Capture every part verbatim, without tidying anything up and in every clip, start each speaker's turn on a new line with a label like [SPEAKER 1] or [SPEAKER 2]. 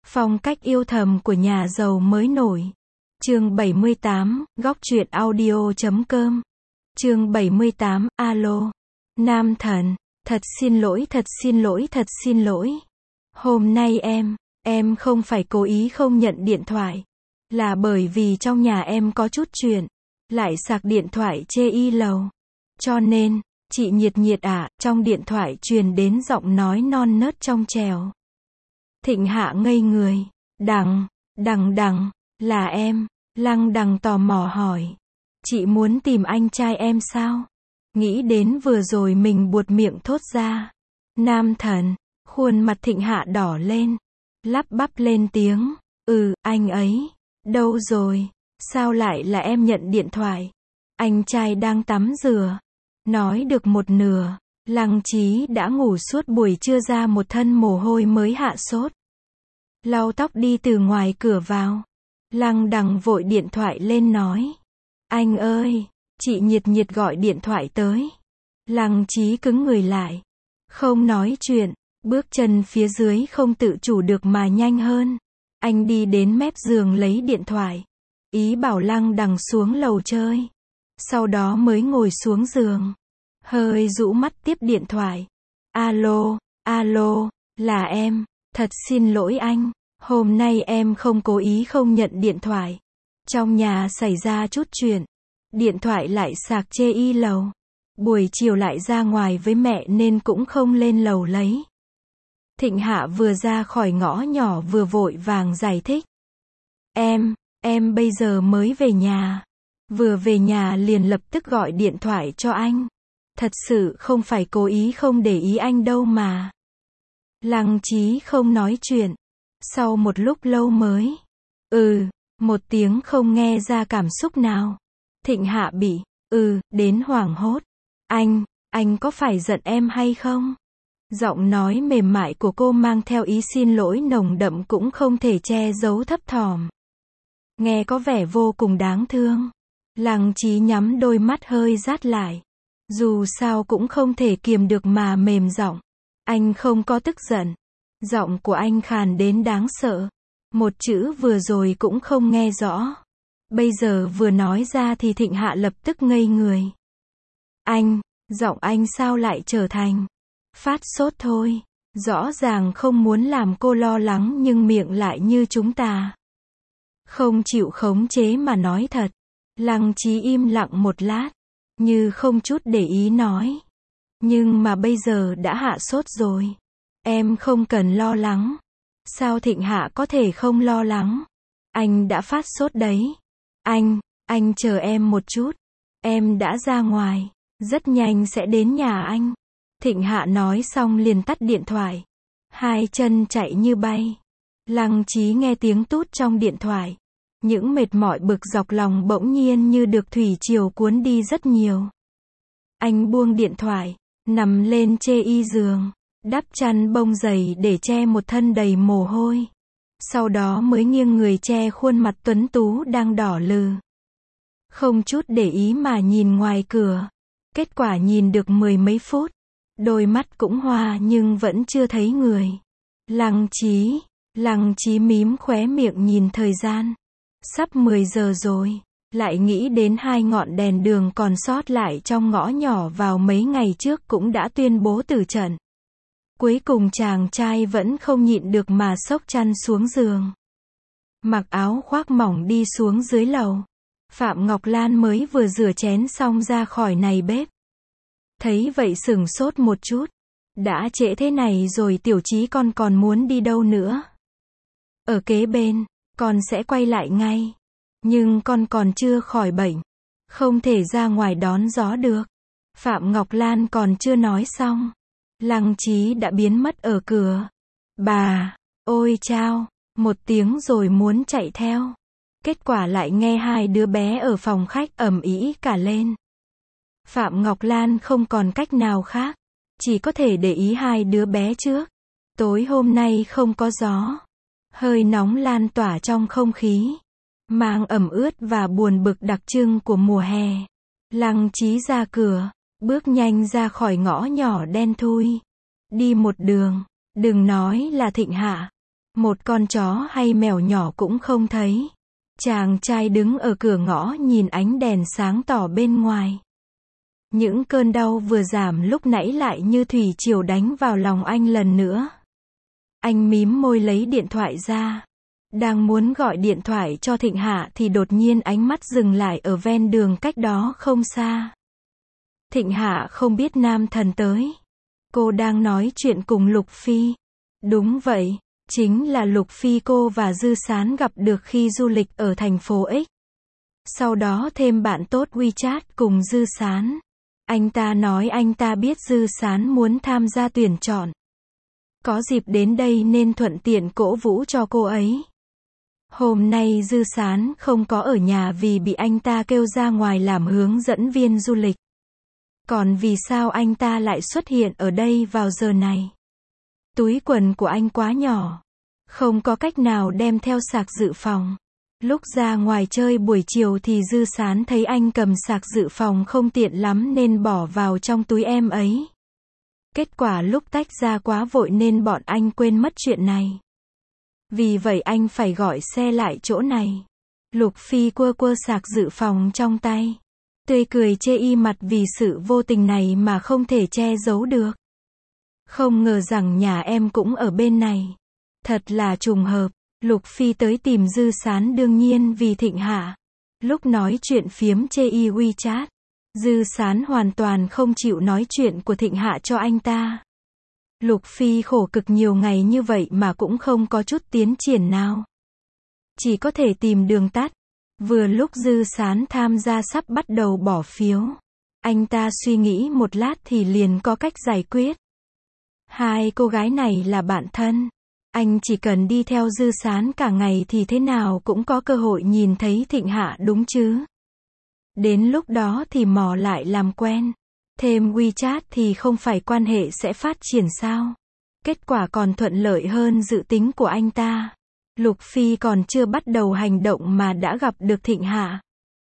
[SPEAKER 1] Phong cách yêu thầm của nhà giàu mới nổi. Chương bảy mươi tám, góc truyện audio chấm com. Chương bảy mươi tám, alo. Nam thần, thật xin lỗi, thật xin lỗi, thật xin lỗi. Hôm nay em, em không phải cố ý không nhận điện thoại. Là bởi vì trong nhà em có chút chuyện. Lại sạc điện thoại chê y lầu. Cho nên, chị Nhiệt Nhiệt ạ, trong điện thoại truyền đến giọng nói non nớt trong trẻo. Thịnh Hạ ngây người. Đằng, đằng đằng, là em. Lăng Đằng tò mò hỏi. Chị muốn tìm anh trai em sao? Nghĩ đến vừa rồi mình buột miệng thốt ra. Nam thần, khuôn mặt Thịnh Hạ đỏ lên. Lắp bắp lên tiếng. Ừ, anh ấy. Đâu rồi? Sao lại là em nhận điện thoại? Anh trai đang tắm rửa. Nói được một nửa, Lăng Chí đã ngủ suốt buổi trưa ra một thân mồ hôi mới hạ sốt. Lau tóc đi từ ngoài cửa vào. Lăng Đằng vội điện thoại lên nói. Anh ơi, chị Nhiệt Nhiệt gọi điện thoại tới. Lăng Chí cứng người lại. Không nói chuyện, bước chân phía dưới không tự chủ được mà nhanh hơn. Anh đi đến mép giường lấy điện thoại. Ý bảo Lăng Đằng xuống lầu chơi. Sau đó mới ngồi xuống giường. Hơi rũ mắt tiếp điện thoại. Alo, alo, là em. Thật xin lỗi anh. Hôm nay em không cố ý không nhận điện thoại. Trong nhà xảy ra chút chuyện. Điện thoại lại sạc chê y lầu. Buổi chiều lại ra ngoài với mẹ nên cũng không lên lầu lấy. Thịnh Hạ vừa ra khỏi ngõ nhỏ vừa vội vàng giải thích. Em, em bây giờ mới về nhà. Vừa về nhà liền lập tức gọi điện thoại cho anh. Thật sự không phải cố ý không để ý anh đâu mà. Lăng Chí không nói chuyện. Sau một lúc lâu mới. Ừ, một tiếng không nghe ra cảm xúc nào. Thịnh Hạ bị, ừ, đến hoảng hốt. Anh, anh có phải giận em hay không? Giọng nói mềm mại của cô mang theo ý xin lỗi nồng đậm cũng không thể che giấu thấp thỏm. Nghe có vẻ vô cùng đáng thương. Lăng Chí nhắm đôi mắt hơi rát lại. Dù sao cũng không thể kiềm được mà mềm giọng. Anh không có tức giận. Giọng của anh khàn đến đáng sợ. Một chữ vừa rồi cũng không nghe rõ. Bây giờ vừa nói ra thì Thịnh Hạ lập tức ngây người. Anh, giọng anh sao lại trở thành phát sốt thôi. Rõ ràng không muốn làm cô lo lắng nhưng miệng lại như chúng ta. Không chịu khống chế mà nói thật. Lăng Chí im lặng một lát. Như không chút để ý nói. Nhưng mà bây giờ đã hạ sốt rồi. Em không cần lo lắng. Sao Thịnh Hạ có thể không lo lắng? Anh đã phát sốt đấy. Anh, anh chờ em một chút. Em đã ra ngoài. Rất nhanh sẽ đến nhà anh. Thịnh Hạ nói xong liền tắt điện thoại. Hai chân chạy như bay. Lăng Chí nghe tiếng tút trong điện thoại. Những mệt mỏi bực dọc lòng bỗng nhiên như được thủy triều cuốn đi rất nhiều. Anh buông điện thoại, nằm lên chê y giường, đắp chăn bông dày để che một thân đầy mồ hôi. Sau đó mới nghiêng người che khuôn mặt tuấn tú đang đỏ lừ. Không chút để ý mà nhìn ngoài cửa. Kết quả nhìn được mười mấy phút. Đôi mắt cũng hoa nhưng vẫn chưa thấy người. Lăng Chí, Lăng Chí mím khóe miệng nhìn thời gian. Sắp mười giờ rồi. Lại nghĩ đến hai ngọn đèn đường còn sót lại trong ngõ nhỏ vào mấy ngày trước cũng đã tuyên bố tử trận. Cuối cùng chàng trai vẫn không nhịn được mà xốc chăn xuống giường. Mặc áo khoác mỏng đi xuống dưới lầu. Phạm Ngọc Lan mới vừa rửa chén xong ra khỏi này bếp. Thấy vậy sửng sốt một chút. Đã trễ thế này rồi Tiểu Chí con còn muốn đi đâu nữa? Ở kế bên, con sẽ quay lại ngay. Nhưng con còn chưa khỏi bệnh. Không thể ra ngoài đón gió được. Phạm Ngọc Lan còn chưa nói xong. Lăng Chí đã biến mất ở cửa. Bà, ôi chao, một tiếng rồi muốn chạy theo. Kết quả lại nghe hai đứa bé ở phòng khách ầm ĩ cả lên. Phạm Ngọc Lan không còn cách nào khác. Chỉ có thể để ý hai đứa bé trước. Tối hôm nay không có gió. Hơi nóng lan tỏa trong không khí. Mang ẩm ướt và buồn bực đặc trưng của mùa hè. Lăng Chí ra cửa. Bước nhanh ra khỏi ngõ nhỏ đen thui. Đi một đường. Đừng nói là Thịnh Hạ. Một con chó hay mèo nhỏ cũng không thấy. Chàng trai đứng ở cửa ngõ nhìn ánh đèn sáng tỏ bên ngoài. Những cơn đau vừa giảm lúc nãy lại như thủy triều đánh vào lòng anh lần nữa. Anh mím môi lấy điện thoại ra. Đang muốn gọi điện thoại cho Thịnh Hạ thì đột nhiên ánh mắt dừng lại ở ven đường cách đó không xa. Thịnh Hạ không biết Nam Thần tới. Cô đang nói chuyện cùng Lục Phi. Đúng vậy, chính là Lục Phi cô và Dư Sán gặp được khi du lịch ở thành phố X. Sau đó thêm bạn tốt WeChat cùng Dư Sán. Anh ta nói anh ta biết Dư Sán muốn tham gia tuyển chọn. Có dịp đến đây nên thuận tiện cổ vũ cho cô ấy. Hôm nay Dư Sán không có ở nhà vì bị anh ta kêu ra ngoài làm hướng dẫn viên du lịch. Còn vì sao anh ta lại xuất hiện ở đây vào giờ này? Túi quần của anh quá nhỏ. Không có cách nào đem theo sạc dự phòng. Lúc ra ngoài chơi buổi chiều thì Dư Sán thấy anh cầm sạc dự phòng không tiện lắm nên bỏ vào trong túi em ấy. Kết quả lúc tách ra quá vội nên bọn anh quên mất chuyện này. Vì vậy anh phải gọi xe lại chỗ này. Lục Phi quơ quơ sạc dự phòng trong tay. Tươi cười chê y mặt vì sự vô tình này mà không thể che giấu được. Không ngờ rằng nhà em cũng ở bên này. Thật là trùng hợp. Lục Phi tới tìm Dư Sán đương nhiên vì Thịnh Hạ. Lúc nói chuyện phiếm chê y WeChat, Dư Sán hoàn toàn không chịu nói chuyện của Thịnh Hạ cho anh ta. Lục Phi khổ cực nhiều ngày như vậy mà cũng không có chút tiến triển nào. Chỉ có thể tìm đường tắt. Vừa lúc Dư Sán tham gia sắp bắt đầu bỏ phiếu. Anh ta suy nghĩ một lát thì liền có cách giải quyết. Hai cô gái này là bạn thân. Anh chỉ cần đi theo Dư Sán cả ngày thì thế nào cũng có cơ hội nhìn thấy Thịnh Hạ đúng chứ. Đến lúc đó thì mò lại làm quen. Thêm WeChat thì không phải quan hệ sẽ phát triển sao. Kết quả còn thuận lợi hơn dự tính của anh ta. Lục Phi còn chưa bắt đầu hành động mà đã gặp được Thịnh Hạ.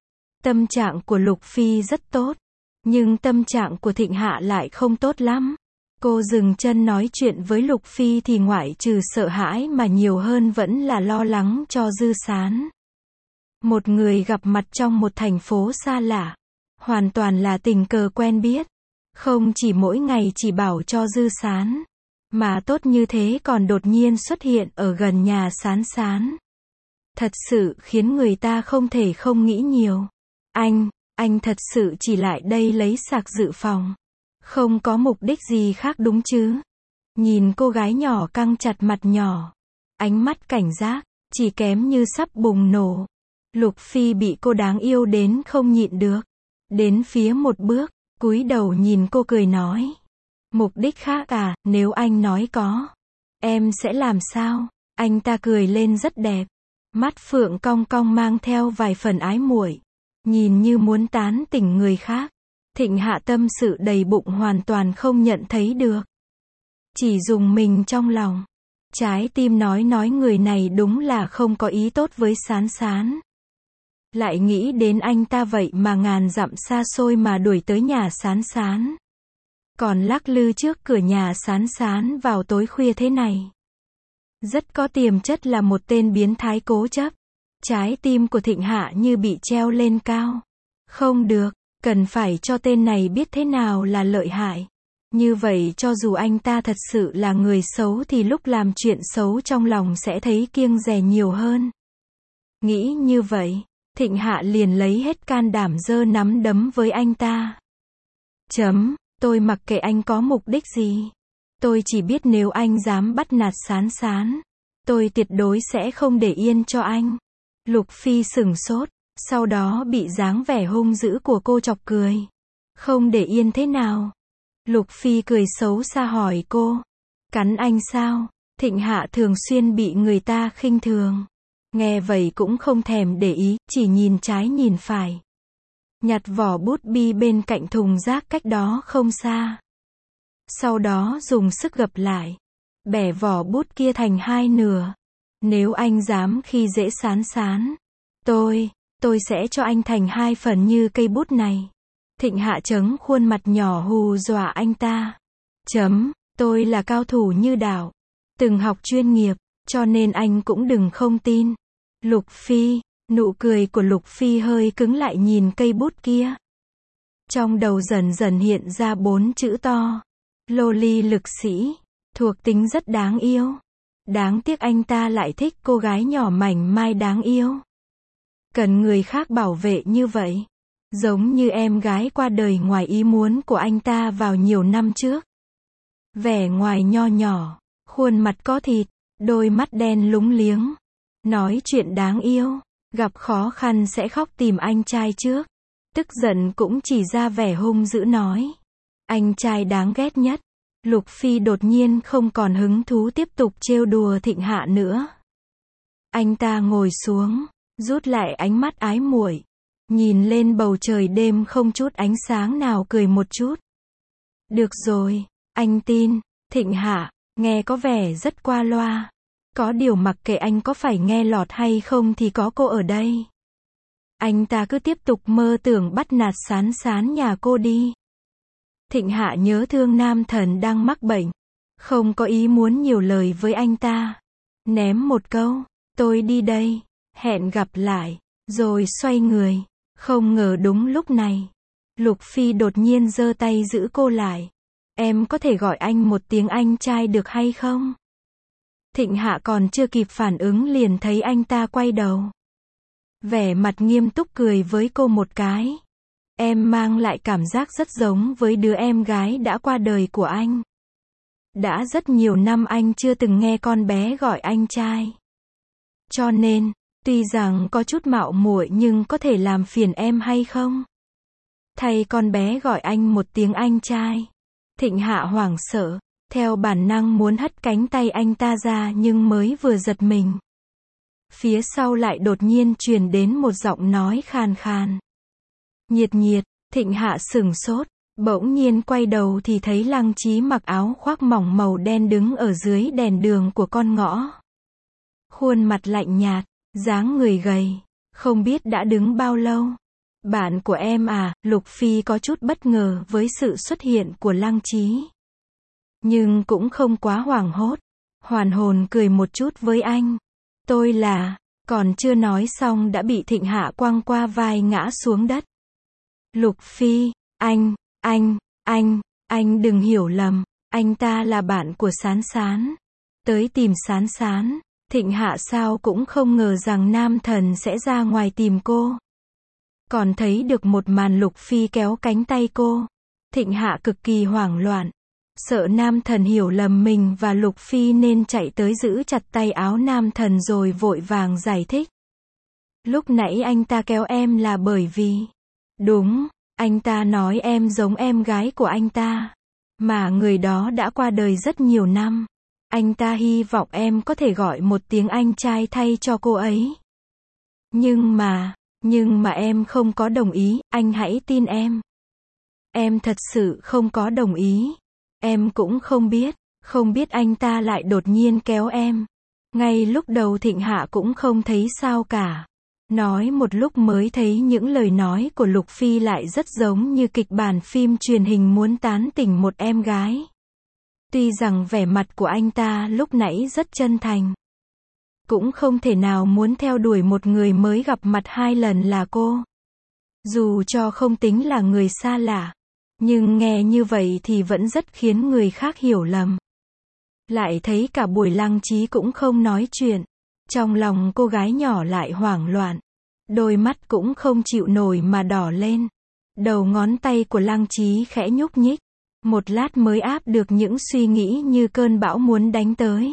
[SPEAKER 1] Tâm trạng của Lục Phi rất tốt. Nhưng tâm trạng của Thịnh Hạ lại không tốt lắm. Cô dừng chân nói chuyện với Lục Phi thì ngoại trừ sợ hãi mà nhiều hơn vẫn là lo lắng cho Dư Sán. Một người gặp mặt trong một thành phố xa lạ. Hoàn toàn là tình cờ quen biết. Không chỉ mỗi ngày chỉ bảo cho Dư Sán. Mà tốt như thế còn đột nhiên xuất hiện ở gần nhà Sán Sán. Thật sự khiến người ta không thể không nghĩ nhiều. Anh, anh thật sự chỉ lại đây lấy sạc dự phòng. Không có mục đích gì khác đúng chứ? Nhìn cô gái nhỏ căng chặt mặt nhỏ. Ánh mắt cảnh giác, chỉ kém như sắp bùng nổ. Lục Phi bị cô đáng yêu đến không nhịn được. Đến phía một bước, cúi đầu nhìn cô cười nói. Mục đích khác à, nếu anh nói có. Em sẽ làm sao? Anh ta cười lên rất đẹp. Mắt phượng cong cong mang theo vài phần ái muội. Nhìn như muốn tán tỉnh người khác. Thịnh Hạ tâm sự đầy bụng hoàn toàn không nhận thấy được. Chỉ dùng mình trong lòng. Trái tim nói nói người này đúng là không có ý tốt với Sán Sán. Lại nghĩ đến anh ta vậy mà ngàn dặm xa xôi mà đuổi tới nhà Sán Sán. Còn lắc lư trước cửa nhà Sán Sán vào tối khuya thế này. Rất có tiềm chất là một tên biến thái cố chấp. Trái tim của Thịnh Hạ như bị treo lên cao. Không được, cần phải cho tên này biết thế nào là lợi hại. Như vậy cho dù anh ta thật sự là người xấu thì lúc làm chuyện xấu trong lòng sẽ thấy kiêng dè nhiều hơn. Nghĩ như vậy, Thịnh Hạ liền lấy hết can đảm giơ nắm đấm với anh ta. Chấm, tôi mặc kệ anh có mục đích gì. Tôi chỉ biết nếu anh dám bắt nạt Sán Sán, tôi tuyệt đối sẽ không để yên cho anh. Lục Phi sửng sốt, sau đó bị dáng vẻ hung dữ của cô chọc cười. Không để yên thế nào? Lục Phi cười xấu xa hỏi cô. Cắn anh sao? Thịnh Hạ thường xuyên bị người ta khinh thường. Nghe vậy cũng không thèm để ý, chỉ nhìn trái nhìn phải. Nhặt vỏ bút bi bên cạnh thùng rác cách đó không xa. Sau đó dùng sức gập lại. Bẻ vỏ bút kia thành hai nửa. Nếu anh dám khi dễ Sán Sán, tôi, tôi sẽ cho anh thành hai phần như cây bút này. Thịnh Hạ trắng khuôn mặt nhỏ hù dọa anh ta. Chấm, tôi là cao thủ như đảo. Từng học chuyên nghiệp, Cho nên anh cũng đừng không tin. Lục Phi, nụ cười của Lục Phi hơi cứng lại nhìn cây bút kia. Trong đầu dần dần hiện ra bốn chữ to. Loli lực sĩ, thuộc tính rất đáng yêu. Đáng tiếc anh ta lại thích cô gái nhỏ mảnh mai đáng yêu. Cần người khác bảo vệ như vậy. Giống như em gái qua đời ngoài ý muốn của anh ta vào nhiều năm trước. Vẻ ngoài nho nhỏ, khuôn mặt có thịt, đôi mắt đen lúng liếng. Nói chuyện đáng yêu, gặp khó khăn sẽ khóc tìm anh trai trước. Tức giận cũng chỉ ra vẻ hung dữ nói. Anh trai đáng ghét nhất. Lục Phi đột nhiên không còn hứng thú tiếp tục trêu đùa Thịnh Hạ nữa. Anh ta ngồi xuống, rút lại ánh mắt ái muội, nhìn lên bầu trời đêm không chút ánh sáng nào cười một chút. Được rồi, anh tin. Thịnh Hạ, nghe có vẻ rất qua loa. Có điều mặc kệ anh có phải nghe lọt hay không thì có cô ở đây. Anh ta cứ tiếp tục mơ tưởng bắt nạt Sán Sán nhà cô đi. Thịnh Hạ nhớ thương nam thần đang mắc bệnh. Không có ý muốn nhiều lời với anh ta. Ném một câu, tôi đi đây, hẹn gặp lại, rồi xoay người. Không ngờ đúng lúc này, Lục Phi đột nhiên giơ tay giữ cô lại. Em có thể gọi anh một tiếng anh trai được hay không? Thịnh Hạ còn chưa kịp phản ứng liền thấy anh ta quay đầu. Vẻ mặt nghiêm túc cười với cô một cái. Em mang lại cảm giác rất giống với đứa em gái đã qua đời của anh. Đã rất nhiều năm anh chưa từng nghe con bé gọi anh trai. Cho nên, tuy rằng có chút mạo muội nhưng có thể làm phiền em hay không? Thay con bé gọi anh một tiếng anh trai. Thịnh Hạ hoảng sợ, theo bản năng muốn hất cánh tay anh ta ra nhưng mới vừa giật mình. Phía sau lại đột nhiên truyền đến một giọng nói khàn khàn. Nhiệt Nhiệt. Thịnh Hạ sửng sốt, bỗng nhiên quay đầu thì thấy Lăng Chí mặc áo khoác mỏng màu đen đứng ở dưới đèn đường của con ngõ. Khuôn mặt lạnh nhạt, dáng người gầy, không biết đã đứng bao lâu. Bạn của em à? Lục Phi có chút bất ngờ với sự xuất hiện của Lăng Chí. Nhưng cũng không quá hoảng hốt, hoàn hồn cười một chút với anh. Tôi là, còn chưa nói xong đã bị Thịnh Hạ quăng qua vai ngã xuống đất. Lục Phi, anh, anh, anh, anh đừng hiểu lầm, anh ta là bạn của Sán Sán. Tới tìm Sán Sán. Thịnh Hạ sao cũng không ngờ rằng nam thần sẽ ra ngoài tìm cô. Còn thấy được một màn Lục Phi kéo cánh tay cô. Thịnh Hạ cực kỳ hoảng loạn. Sợ nam thần hiểu lầm mình và Lục Phi nên chạy tới giữ chặt tay áo nam thần rồi vội vàng giải thích. Lúc nãy anh ta kéo em là bởi vì... Đúng, anh ta nói em giống em gái của anh ta. Mà người đó đã qua đời rất nhiều năm. Anh ta hy vọng em có thể gọi một tiếng anh trai thay cho cô ấy. Nhưng mà, nhưng mà em không có đồng ý, anh hãy tin em. Em thật sự không có đồng ý. Em cũng không biết, không biết anh ta lại đột nhiên kéo em. Ngay lúc đầu Thịnh Hạ cũng không thấy sao cả. Nói một lúc mới thấy những lời nói của Lục Phi lại rất giống như kịch bản phim truyền hình muốn tán tỉnh một em gái. Tuy rằng vẻ mặt của anh ta lúc nãy rất chân thành. Cũng không thể nào muốn theo đuổi một người mới gặp mặt hai lần là cô. Dù cho không tính là người xa lạ. Nhưng nghe như vậy thì vẫn rất khiến người khác hiểu lầm. Lại thấy cả buổi Lăng Chí cũng không nói chuyện. Trong lòng cô gái nhỏ lại hoảng loạn. Đôi mắt cũng không chịu nổi mà đỏ lên. Đầu ngón tay của Lăng Chí khẽ nhúc nhích. Một lát mới áp được những suy nghĩ như cơn bão muốn đánh tới.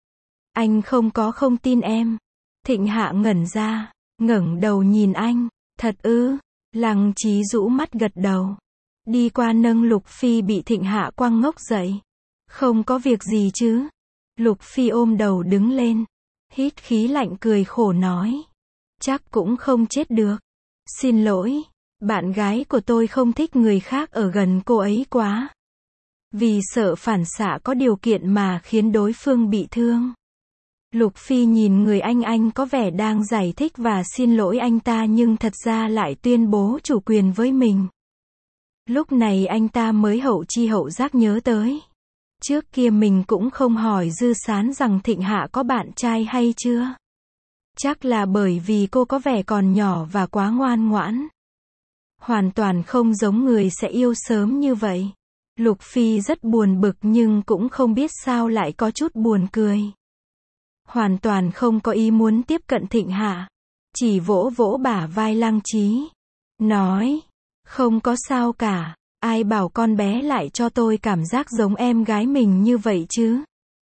[SPEAKER 1] Anh không có không tin em. Thịnh Hạ ngẩn ra, ngẩng đầu nhìn anh. Thật ư? Lăng Chí rũ mắt gật đầu. Đi qua nâng Lục Phi bị Thịnh Hạ quăng ngốc dậy. Không có việc gì chứ? Lục Phi ôm đầu đứng lên. Hít khí lạnh cười khổ nói. Chắc cũng không chết được. Xin lỗi, bạn gái của tôi không thích người khác ở gần cô ấy quá. Vì sợ phản xạ có điều kiện mà khiến đối phương bị thương. Lục Phi nhìn người anh anh có vẻ đang giải thích và xin lỗi anh ta nhưng thật ra lại tuyên bố chủ quyền với mình. Lúc này anh ta mới hậu chi hậu giác nhớ tới. Trước kia mình cũng không hỏi Dư Sán rằng Thịnh Hạ có bạn trai hay chưa. Chắc là bởi vì cô có vẻ còn nhỏ và quá ngoan ngoãn. Hoàn toàn không giống người sẽ yêu sớm như vậy. Lục Phi rất buồn bực nhưng cũng không biết sao lại có chút buồn cười. Hoàn toàn không có ý muốn tiếp cận Thịnh Hạ. Chỉ vỗ vỗ bả vai Lăng Chí. Nói, không có sao cả. Ai bảo con bé lại cho tôi cảm giác giống em gái mình như vậy chứ.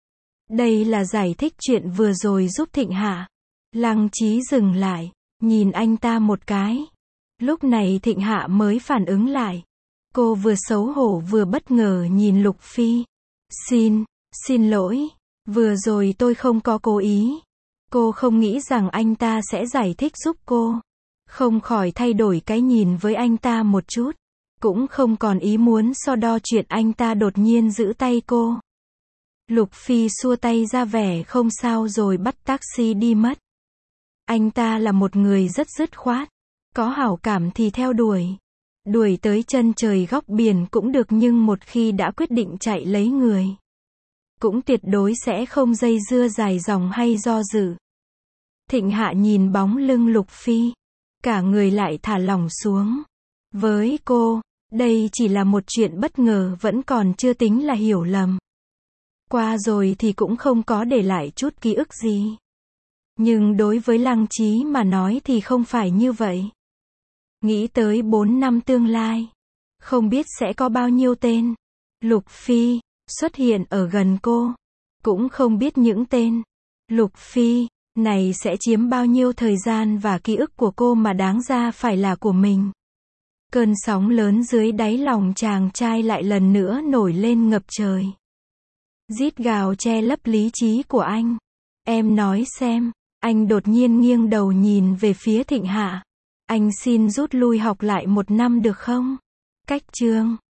[SPEAKER 1] Đây là giải thích chuyện vừa rồi giúp Thịnh Hạ. Lăng Chí dừng lại, nhìn anh ta một cái. Lúc này Thịnh Hạ mới phản ứng lại. Cô vừa xấu hổ vừa bất ngờ nhìn Lục Phi. Xin, xin lỗi, vừa rồi tôi không có cố ý. Cô không nghĩ rằng anh ta sẽ giải thích giúp cô. Không khỏi thay đổi cái nhìn với anh ta một chút. Cũng không còn ý muốn so đo chuyện anh ta đột nhiên giữ tay cô. Lục Phi xua tay ra vẻ không sao rồi bắt taxi đi mất. Anh ta là một người rất dứt khoát. Có hảo cảm thì theo đuổi. Đuổi tới chân trời góc biển cũng được nhưng một khi đã quyết định chạy lấy người. Cũng tuyệt đối sẽ không dây dưa dài dòng hay do dự. Thịnh Hạ nhìn bóng lưng Lục Phi. Cả người lại thả lỏng xuống. Với cô, đây chỉ là một chuyện bất ngờ vẫn còn chưa tính là hiểu lầm. Qua rồi thì cũng không có để lại chút ký ức gì. Nhưng đối với Lăng Chí mà nói thì không phải như vậy. Nghĩ tới bốn năm tương lai. Không biết sẽ có bao nhiêu tên. Lục Phi, xuất hiện ở gần cô. Cũng không biết những tên. Lục Phi, này sẽ chiếm bao nhiêu thời gian và ký ức của cô mà đáng ra phải là của mình. Cơn sóng lớn dưới đáy lòng chàng trai lại lần nữa nổi lên ngập trời. Rít gào che lấp lý trí của anh. Em nói xem. Anh đột nhiên nghiêng đầu nhìn về phía Thịnh Hạ. Anh xin rút lui học lại một năm được không? Cách chương